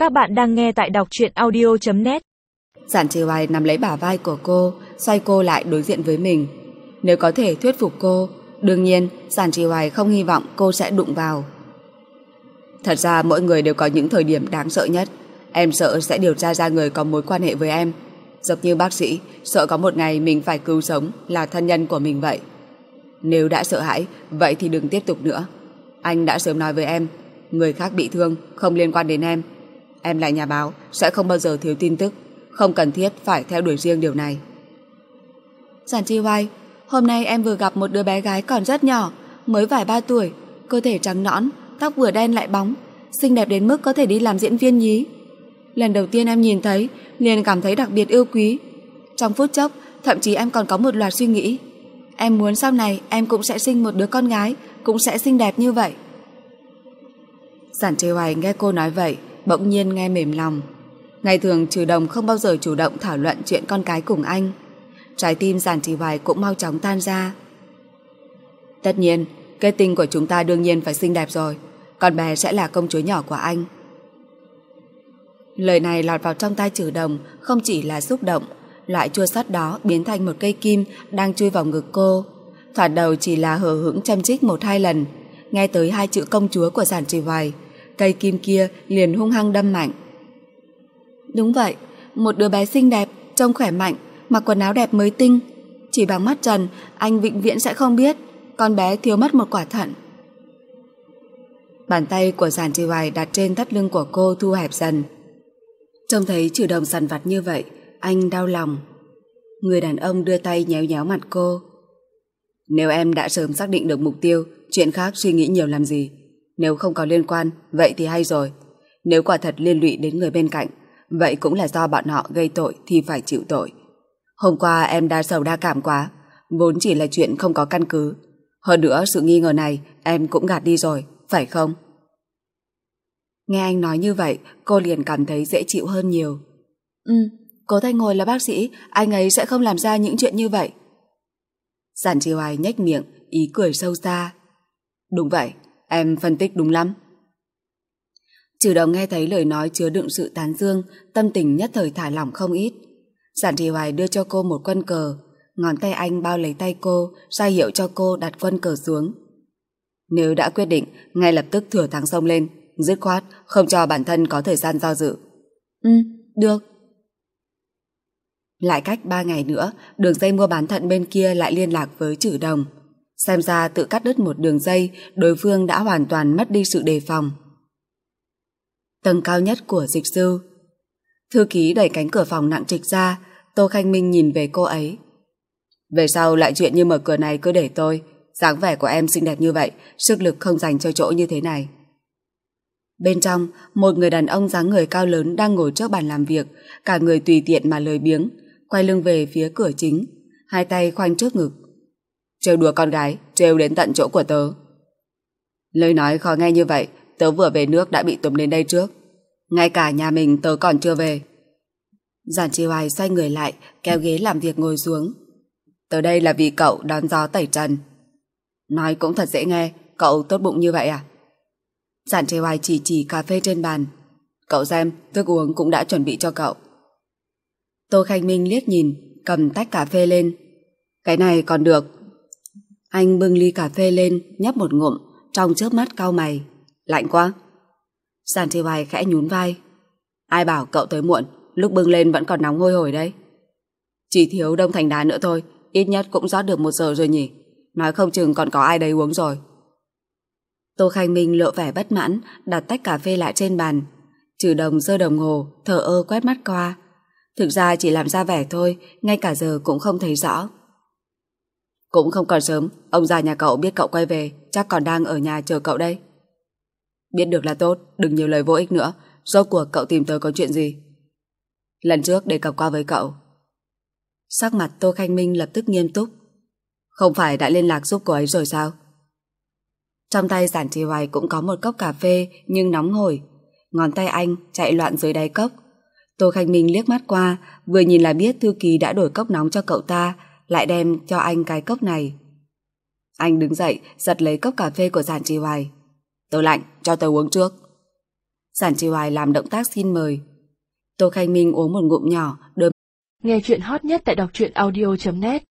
Các bạn đang nghe tại đọc truyện audio.net. Giản Trì Hoài nắm lấy bả vai của cô, xoay cô lại đối diện với mình. Nếu có thể thuyết phục cô, đương nhiên Giản Trì Hoài không hy vọng cô sẽ đụng vào. Thật ra mỗi người đều có những thời điểm đáng sợ nhất. Em sợ sẽ điều tra ra người có mối quan hệ với em, giống như bác sĩ sợ có một ngày mình phải cứu sống là thân nhân của mình vậy. Nếu đã sợ hãi, vậy thì đừng tiếp tục nữa. Anh đã sớm nói với em, người khác bị thương không liên quan đến em. Em là nhà báo, sẽ không bao giờ thiếu tin tức, không cần thiết phải theo đuổi riêng điều này. Giản Trì Hoài, hôm nay em vừa gặp một đứa bé gái còn rất nhỏ, mới vài 3 tuổi, cơ thể trắng nõn, tóc vừa đen lại bóng, xinh đẹp đến mức có thể đi làm diễn viên nhí. Lần đầu tiên em nhìn thấy, liền cảm thấy đặc biệt yêu quý. Trong phút chốc, thậm chí em còn có một loạt suy nghĩ. Em muốn sau này em cũng sẽ sinh một đứa con gái, cũng sẽ xinh đẹp như vậy. Giản Trì Hoài nghe cô nói vậy, bỗng nhiên nghe mềm lòng. Ngày thường Trừ Đồng không bao giờ chủ động thảo luận chuyện con cái cùng anh. Trái tim Giản Trì Hoài cũng mau chóng tan ra. Tất nhiên, kết tinh của chúng ta đương nhiên phải xinh đẹp rồi. Con bé sẽ là công chúa nhỏ của anh. Lời này lọt vào trong tai Trừ Đồng không chỉ là xúc động, loại chua xót đó biến thành một cây kim đang chui vào ngực cô. Thoạt đầu chỉ là hờ hững châm chích 1-2 lần, nghe tới 2 chữ công chúa của Giản Trì Hoài, cây kim kia liền hung hăng đâm mạnh. Đúng vậy, một đứa bé xinh đẹp, trông khỏe mạnh, mặc quần áo đẹp mới tinh. Chỉ bằng mắt trần, anh vĩnh viễn sẽ không biết con bé thiếu mất một quả thận. Bàn tay của Giản Trì Hoài đặt trên thắt lưng của cô thu hẹp dần. Trông thấy Trừ Đồng dằn vặt như vậy, anh đau lòng. Người đàn ông đưa tay nhéo nhéo mặt cô. Nếu em đã sớm xác định được mục tiêu, chuyện khác suy nghĩ nhiều làm gì. Nếu không có liên quan, vậy thì hay rồi. Nếu quả thật liên lụy đến người bên cạnh, vậy cũng là do bọn họ gây tội thì phải chịu tội. Hôm qua em đa sầu đa cảm quá, vốn chỉ là chuyện không có căn cứ. Hơn nữa sự nghi ngờ này em cũng gạt đi rồi, phải không? Nghe anh nói như vậy, cô liền cảm thấy dễ chịu hơn nhiều. Cố Thanh Hồi là bác sĩ, anh ấy sẽ không làm ra những chuyện như vậy. Giản Trì Hoài nhếch miệng, ý cười sâu xa. Đúng vậy, em phân tích đúng lắm. Trừ Đồng nghe thấy lời nói chứa đựng sự tán dương, tâm tình nhất thời thả lỏng không ít. Giản Trì Hoài đưa cho cô một quân cờ, ngón tay anh bao lấy tay cô, ra hiệu cho cô đặt quân cờ xuống. Nếu đã quyết định, ngay lập tức thừa thắng xông lên, dứt khoát, không cho bản thân có thời gian do dự. Được. Lại cách 3 ngày nữa, đường dây mua bán thận bên kia lại liên lạc với Trừ Đồng. Xem ra tự cắt đứt một đường dây, đối phương đã hoàn toàn mất đi sự đề phòng. Tầng cao nhất của dịch sư. Thư ký đẩy cánh cửa phòng nặng trịch ra, Tô Khanh Minh nhìn về cô ấy. Về sau lại chuyện như mở cửa này cứ để tôi, dáng vẻ của em xinh đẹp như vậy, sức lực không dành cho chỗ như thế này. Bên trong, một người đàn ông dáng người cao lớn đang ngồi trước bàn làm việc, cả người tùy tiện mà lười biếng, quay lưng về phía cửa chính, hai tay khoanh trước ngực. Trêu đùa con gái, trêu đến tận chỗ của tớ. Lời nói khó nghe như vậy, tớ vừa về nước đã bị túm đến đây trước. Ngay cả nhà mình tớ còn chưa về. Giản Trì Hoài xoay người lại, kéo ghế làm việc ngồi xuống. Tớ đây là vì cậu đón gió tẩy trần. Nói cũng thật dễ nghe, cậu tốt bụng như vậy à? Giản Trì Hoài chỉ cà phê trên bàn. Cậu xem, thức uống cũng đã chuẩn bị cho cậu. Tô Khanh Minh liếc nhìn, cầm tách cà phê lên. Cái này còn được. Anh bưng ly cà phê lên, nhấp một ngụm, trong chớp mắt cau mày. Lạnh quá. Giản Trì Hoài khẽ nhún vai. Ai bảo cậu tới muộn, lúc bưng lên vẫn còn nóng hôi hổi đấy. Chỉ thiếu đông thành đá nữa thôi, ít nhất cũng rót được 1 giờ rồi nhỉ. Nói không chừng còn có ai đấy uống rồi. Tô Khanh Minh lộ vẻ bất mãn, đặt tách cà phê lại trên bàn. Trừ Đồng giơ đồng hồ, thờ ơ quét mắt qua. Thực ra chỉ làm ra vẻ thôi, ngay cả giờ cũng không thấy rõ. Cũng không còn sớm, ông già nhà cậu biết cậu quay về, chắc còn đang ở nhà chờ cậu đây. Biết được là tốt, đừng nhiều lời vô ích nữa. Rốt cuộc cậu tìm tớ có chuyện gì? Lần trước đề cập qua với cậu. Sắc mặt Tô Khanh Minh lập tức nghiêm túc. Không phải đã liên lạc giúp cô ấy rồi sao? Trong tay Giản Trì Hoài cũng có một cốc cà phê nhưng nóng hổi. Ngón tay anh chạy loạn dưới đáy cốc. Tô Khanh Minh liếc mắt qua, vừa nhìn là biết thư ký đã đổi cốc nóng cho cậu ta, lại đem cho anh cái cốc này. Anh đứng dậy, giật lấy cốc cà phê của Giản Trì Hoài. Tớ lạnh, cho tớ uống trước. Giản Trì Hoài làm động tác xin mời. Tô Khanh Minh uống một ngụm nhỏ, đôi. Nghe chuyện hot nhất tại đọc truyện audio.net